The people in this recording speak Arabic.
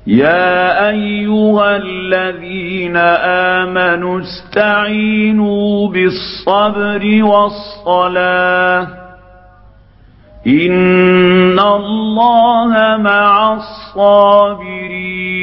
يا أيها الذين آمنوا استعينوا بالصبر والصلاة إن الله مع الصابرين.